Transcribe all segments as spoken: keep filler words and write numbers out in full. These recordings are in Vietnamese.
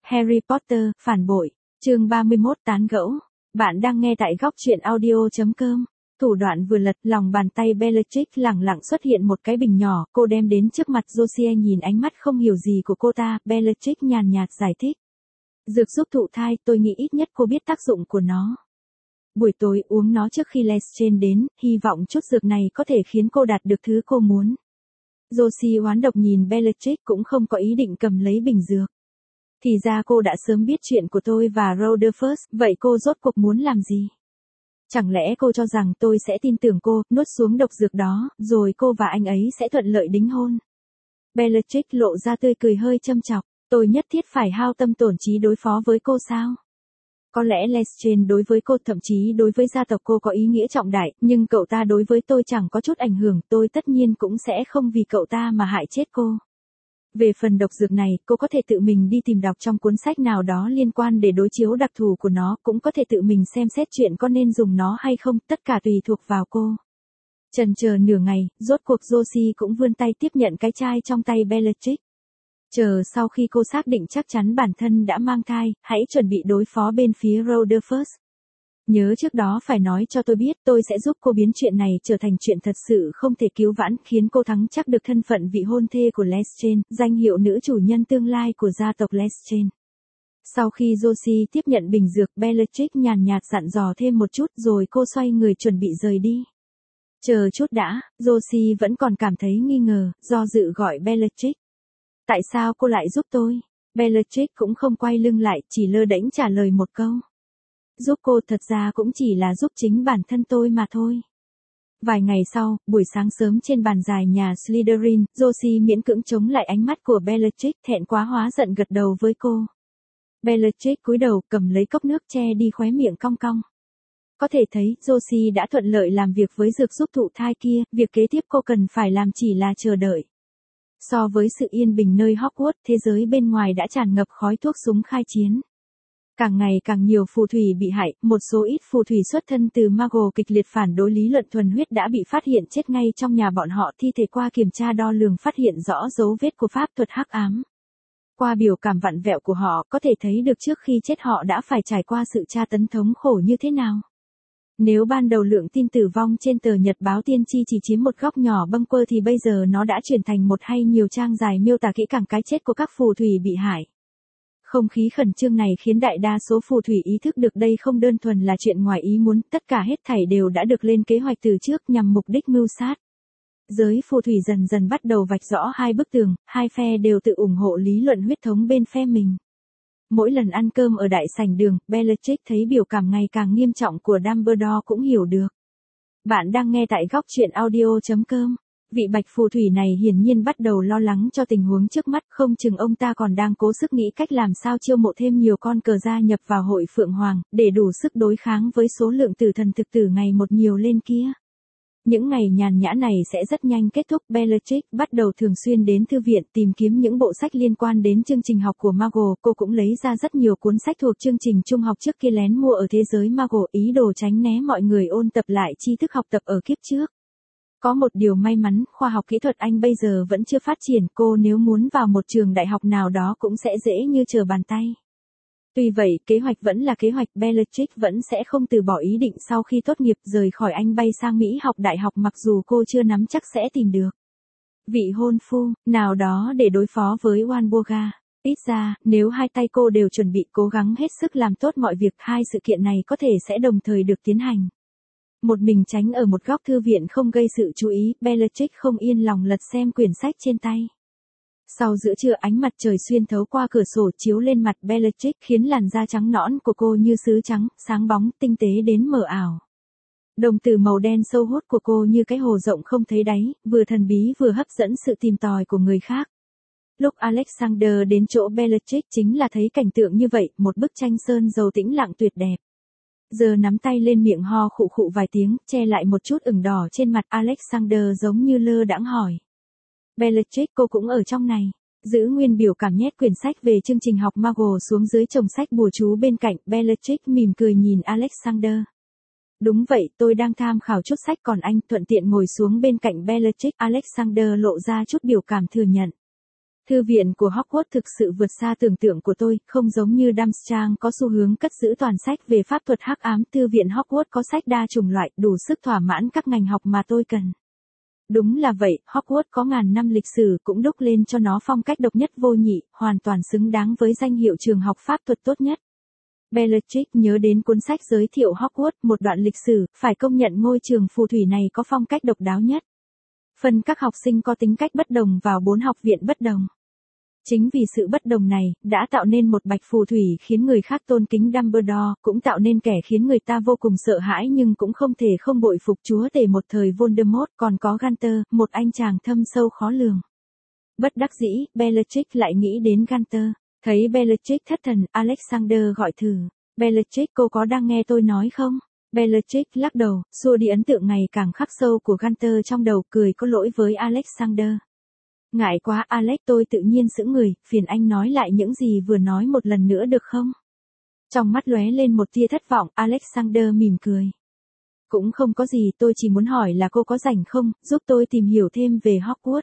Harry Potter, phản bội, chương ba mươi mốt tán gẫu. Bạn đang nghe tại góc truyện audio chấm com. Thủ đoạn vừa lật, lòng bàn tay Bellatrix lẳng lặng xuất hiện một cái bình nhỏ, cô đem đến trước mặt Josiah nhìn ánh mắt không hiểu gì của cô ta, Bellatrix nhàn nhạt giải thích. Dược giúp thụ thai, tôi nghĩ ít nhất cô biết tác dụng của nó. Buổi tối uống nó trước khi Lestrange đến, hy vọng chút dược này có thể khiến cô đạt được thứ cô muốn. Josie oán độc nhìn Bellatrix cũng không có ý định cầm lấy bình dược. Thì ra cô đã sớm biết chuyện của tôi và Rutherford, vậy cô rốt cuộc muốn làm gì? Chẳng lẽ cô cho rằng tôi sẽ tin tưởng cô, nuốt xuống độc dược đó, rồi cô và anh ấy sẽ thuận lợi đính hôn? Bellatrix lộ ra tươi cười hơi châm chọc, tôi nhất thiết phải hao tâm tổn trí đối phó với cô sao? Có lẽ Lestrange đối với cô, thậm chí đối với gia tộc cô có ý nghĩa trọng đại, nhưng cậu ta đối với tôi chẳng có chút ảnh hưởng, tôi tất nhiên cũng sẽ không vì cậu ta mà hại chết cô. Về phần độc dược này, cô có thể tự mình đi tìm đọc trong cuốn sách nào đó liên quan để đối chiếu đặc thù của nó, cũng có thể tự mình xem xét chuyện có nên dùng nó hay không, tất cả tùy thuộc vào cô. Chần chờ nửa ngày, rốt cuộc Josie cũng vươn tay tiếp nhận cái chai trong tay Bellatrix. Chờ sau khi cô xác định chắc chắn bản thân đã mang thai, hãy chuẩn bị đối phó bên phía Rutherford. Nhớ trước đó phải nói cho tôi biết, tôi sẽ giúp cô biến chuyện này trở thành chuyện thật sự không thể cứu vãn, khiến cô thắng chắc được thân phận vị hôn thê của Lestrange, danh hiệu nữ chủ nhân tương lai của gia tộc Lestrange. Sau khi Josie tiếp nhận bình dược, Bellatrix nhàn nhạt dặn dò thêm một chút rồi cô xoay người chuẩn bị rời đi. Chờ chút đã, Josie vẫn còn cảm thấy nghi ngờ, do dự gọi Bellatrix. Tại sao cô lại giúp tôi? Bellatrix cũng không quay lưng lại, chỉ lơ đễnh trả lời một câu. Giúp cô thật ra cũng chỉ là giúp chính bản thân tôi mà thôi. Vài ngày sau, buổi sáng sớm trên bàn dài nhà Slytherin, Josie miễn cưỡng chống lại ánh mắt của Bellatrix, thẹn quá hóa giận gật đầu với cô. Bellatrix cúi đầu, cầm lấy cốc nước che đi khóe miệng cong cong. Có thể thấy, Josie đã thuận lợi làm việc với dược giúp thụ thai kia, việc kế tiếp cô cần phải làm chỉ là chờ đợi. So với sự yên bình nơi Hogwarts, thế giới bên ngoài đã tràn ngập khói thuốc súng khai chiến. Càng ngày càng nhiều phù thủy bị hại, một số ít phù thủy xuất thân từ Muggle kịch liệt phản đối lý luận thuần huyết đã bị phát hiện chết ngay trong nhà bọn họ, thi thể qua kiểm tra đo lường phát hiện rõ dấu vết của pháp thuật hắc ám. Qua biểu cảm vặn vẹo của họ, có thể thấy được trước khi chết họ đã phải trải qua sự tra tấn thống khổ như thế nào. Nếu ban đầu lượng tin tử vong trên tờ nhật báo tiên tri chỉ chiếm một góc nhỏ bâng quơ thì bây giờ nó đã chuyển thành một hay nhiều trang dài miêu tả kỹ càng cái chết của các phù thủy bị hại. Không khí khẩn trương này khiến đại đa số phù thủy ý thức được đây không đơn thuần là chuyện ngoài ý muốn, tất cả hết thảy đều đã được lên kế hoạch từ trước nhằm mục đích mưu sát. Giới phù thủy dần dần bắt đầu vạch rõ hai bức tường, hai phe đều tự ủng hộ lý luận huyết thống bên phe mình. Mỗi lần ăn cơm ở đại sảnh đường, Bellatrix thấy biểu cảm ngày càng nghiêm trọng của Dumbledore cũng hiểu được. Bạn đang nghe tại góc truyện audio chấm com. Vị bạch phù thủy này hiển nhiên bắt đầu lo lắng cho tình huống trước mắt, không chừng ông ta còn đang cố sức nghĩ cách làm sao chiêu mộ thêm nhiều con cờ gia nhập vào hội Phượng Hoàng, để đủ sức đối kháng với số lượng tử thần thực tử ngày một nhiều lên kia. Những ngày nhàn nhã này sẽ rất nhanh kết thúc, Bellatrix bắt đầu thường xuyên đến thư viện tìm kiếm những bộ sách liên quan đến chương trình học của Muggle, cô cũng lấy ra rất nhiều cuốn sách thuộc chương trình trung học trước kia lén mua ở thế giới Muggle, ý đồ tránh né mọi người ôn tập lại tri thức học tập ở kiếp trước. Có một điều may mắn, khoa học kỹ thuật Anh bây giờ vẫn chưa phát triển, cô nếu muốn vào một trường đại học nào đó cũng sẽ dễ như trở bàn tay. Tuy vậy, kế hoạch vẫn là kế hoạch, Bellatrix vẫn sẽ không từ bỏ ý định sau khi tốt nghiệp rời khỏi Anh bay sang Mỹ học đại học mặc dù cô chưa nắm chắc sẽ tìm được vị hôn phu nào đó để đối phó với Walburga. Ít ra, nếu hai tay cô đều chuẩn bị cố gắng hết sức làm tốt mọi việc, hai sự kiện này có thể sẽ đồng thời được tiến hành. Một mình tránh ở một góc thư viện không gây sự chú ý, Bellatrix không yên lòng lật xem quyển sách trên tay. Sau giữa trưa ánh mặt trời xuyên thấu qua cửa sổ chiếu lên mặt Bellatrix khiến làn da trắng nõn của cô như sứ trắng, sáng bóng, tinh tế đến mờ ảo. Đồng tử màu đen sâu hút của cô như cái hồ rộng không thấy đáy, vừa thần bí vừa hấp dẫn sự tìm tòi của người khác. Lúc Alexander đến chỗ Bellatrix chính là thấy cảnh tượng như vậy, một bức tranh sơn dầu tĩnh lặng tuyệt đẹp. Giờ nắm tay lên miệng ho khụ khụ vài tiếng, che lại một chút ửng đỏ trên mặt, Alexander giống như lơ đãng hỏi. Bellatrix, cô cũng ở trong này. Giữ nguyên biểu cảm nhét quyển sách về chương trình học Muggle xuống dưới chồng sách bùa chú bên cạnh, Bellatrix mỉm cười nhìn Alexander. Đúng vậy, tôi đang tham khảo chút sách còn anh thuận tiện ngồi xuống bên cạnh Bellatrix, Alexander lộ ra chút biểu cảm thừa nhận. Thư viện của Hogwarts thực sự vượt xa tưởng tượng của tôi, không giống như Durmstrang có xu hướng cất giữ toàn sách về pháp thuật hắc ám. Thư viện Hogwarts có sách đa chủng loại, đủ sức thỏa mãn các ngành học mà tôi cần. Đúng là vậy, Hogwarts có ngàn năm lịch sử cũng đúc lên cho nó phong cách độc nhất vô nhị, hoàn toàn xứng đáng với danh hiệu trường học pháp thuật tốt nhất. Bellatrix nhớ đến cuốn sách giới thiệu Hogwarts, một đoạn lịch sử, phải công nhận ngôi trường phù thủy này có phong cách độc đáo nhất. Phân các học sinh có tính cách bất đồng vào bốn học viện bất đồng. Chính vì sự bất đồng này, đã tạo nên một bạch phù thủy khiến người khác tôn kính Dumbledore, cũng tạo nên kẻ khiến người ta vô cùng sợ hãi nhưng cũng không thể không bội phục chúa tể một thời Voldemort, còn có Gunter, một anh chàng thâm sâu khó lường. Bất đắc dĩ, Bellatrix lại nghĩ đến Gunter. Thấy Bellatrix thất thần, Alexander gọi thử. Bellatrix, cô có đang nghe tôi nói không? Bellatrix lắc đầu, xua đi ấn tượng ngày càng khắc sâu của Gunter trong đầu, cười có lỗi với Alexander. Ngại quá Alex, tôi tự nhiên sững người, phiền anh nói lại những gì vừa nói một lần nữa được không? Trong mắt lóe lên một tia thất vọng, Alexander mỉm cười. Cũng không có gì, tôi chỉ muốn hỏi là cô có rảnh không, giúp tôi tìm hiểu thêm về Hogwarts.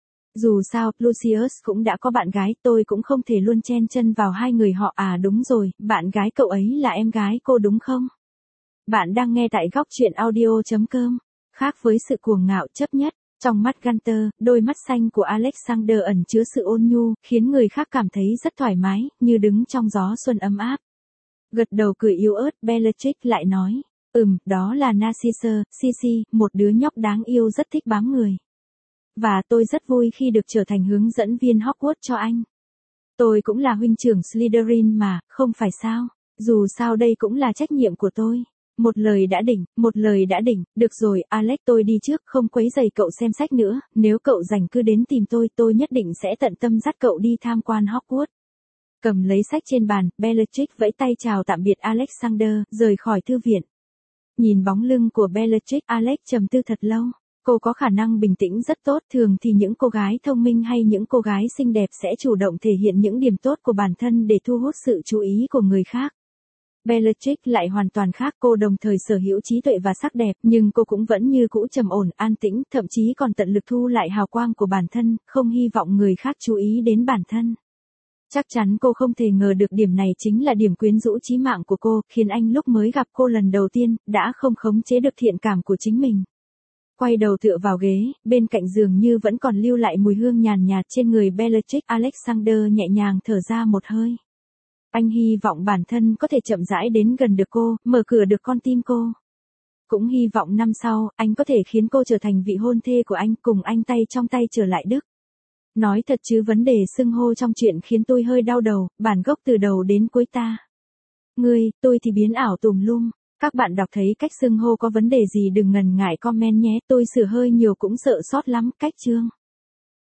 Dù sao, Lucius cũng đã có bạn gái, tôi cũng không thể luôn chen chân vào hai người họ. À đúng rồi, bạn gái cậu ấy là em gái cô đúng không? Bạn đang nghe tại góc truyện audio chấm com. Khác với sự cuồng ngạo chấp nhất, trong mắt Gunter, đôi mắt xanh của Alexander ẩn chứa sự ôn nhu, khiến người khác cảm thấy rất thoải mái, như đứng trong gió xuân ấm áp. Gật đầu cười yếu ớt, Bellatrix lại nói, ừm, đó là Narcissa, Sisi, một đứa nhóc đáng yêu rất thích bám người. Và tôi rất vui khi được trở thành hướng dẫn viên Hogwarts cho anh. Tôi cũng là huynh trưởng Slytherin mà, không phải sao? Dù sao đây cũng là trách nhiệm của tôi. Một lời đã đỉnh, một lời đã đỉnh, được rồi, Alex, tôi đi trước, không quấy rầy cậu xem sách nữa, nếu cậu rảnh cứ đến tìm tôi, tôi nhất định sẽ tận tâm dắt cậu đi tham quan Hogwarts. Cầm lấy sách trên bàn, Bellatrix vẫy tay chào tạm biệt Alexander, rời khỏi thư viện. Nhìn bóng lưng của Bellatrix, Alex trầm tư thật lâu. Cô có khả năng bình tĩnh rất tốt, thường thì những cô gái thông minh hay những cô gái xinh đẹp sẽ chủ động thể hiện những điểm tốt của bản thân để thu hút sự chú ý của người khác. Bellatrix lại hoàn toàn khác, cô đồng thời sở hữu trí tuệ và sắc đẹp, nhưng cô cũng vẫn như cũ trầm ổn, an tĩnh, thậm chí còn tận lực thu lại hào quang của bản thân, không hy vọng người khác chú ý đến bản thân. Chắc chắn cô không thể ngờ được điểm này chính là điểm quyến rũ chí mạng của cô, khiến anh lúc mới gặp cô lần đầu tiên, đã không khống chế được thiện cảm của chính mình. Quay đầu tựa vào ghế, bên cạnh giường như vẫn còn lưu lại mùi hương nhàn nhạt trên người Bellatrix. Alexander nhẹ nhàng thở ra một hơi. Anh hy vọng bản thân có thể chậm rãi đến gần được cô, mở cửa được con tim cô. Cũng hy vọng năm sau, anh có thể khiến cô trở thành vị hôn thê của anh, cùng anh tay trong tay trở lại Đức. Nói thật chứ vấn đề xưng hô trong chuyện khiến tôi hơi đau đầu, bản gốc từ đầu đến cuối ta. Ngươi, tôi thì biến ảo tùm lum. Các bạn đọc thấy cách xưng hô có vấn đề gì đừng ngần ngại comment nhé, tôi sửa hơi nhiều cũng sợ sót lắm, cách chương.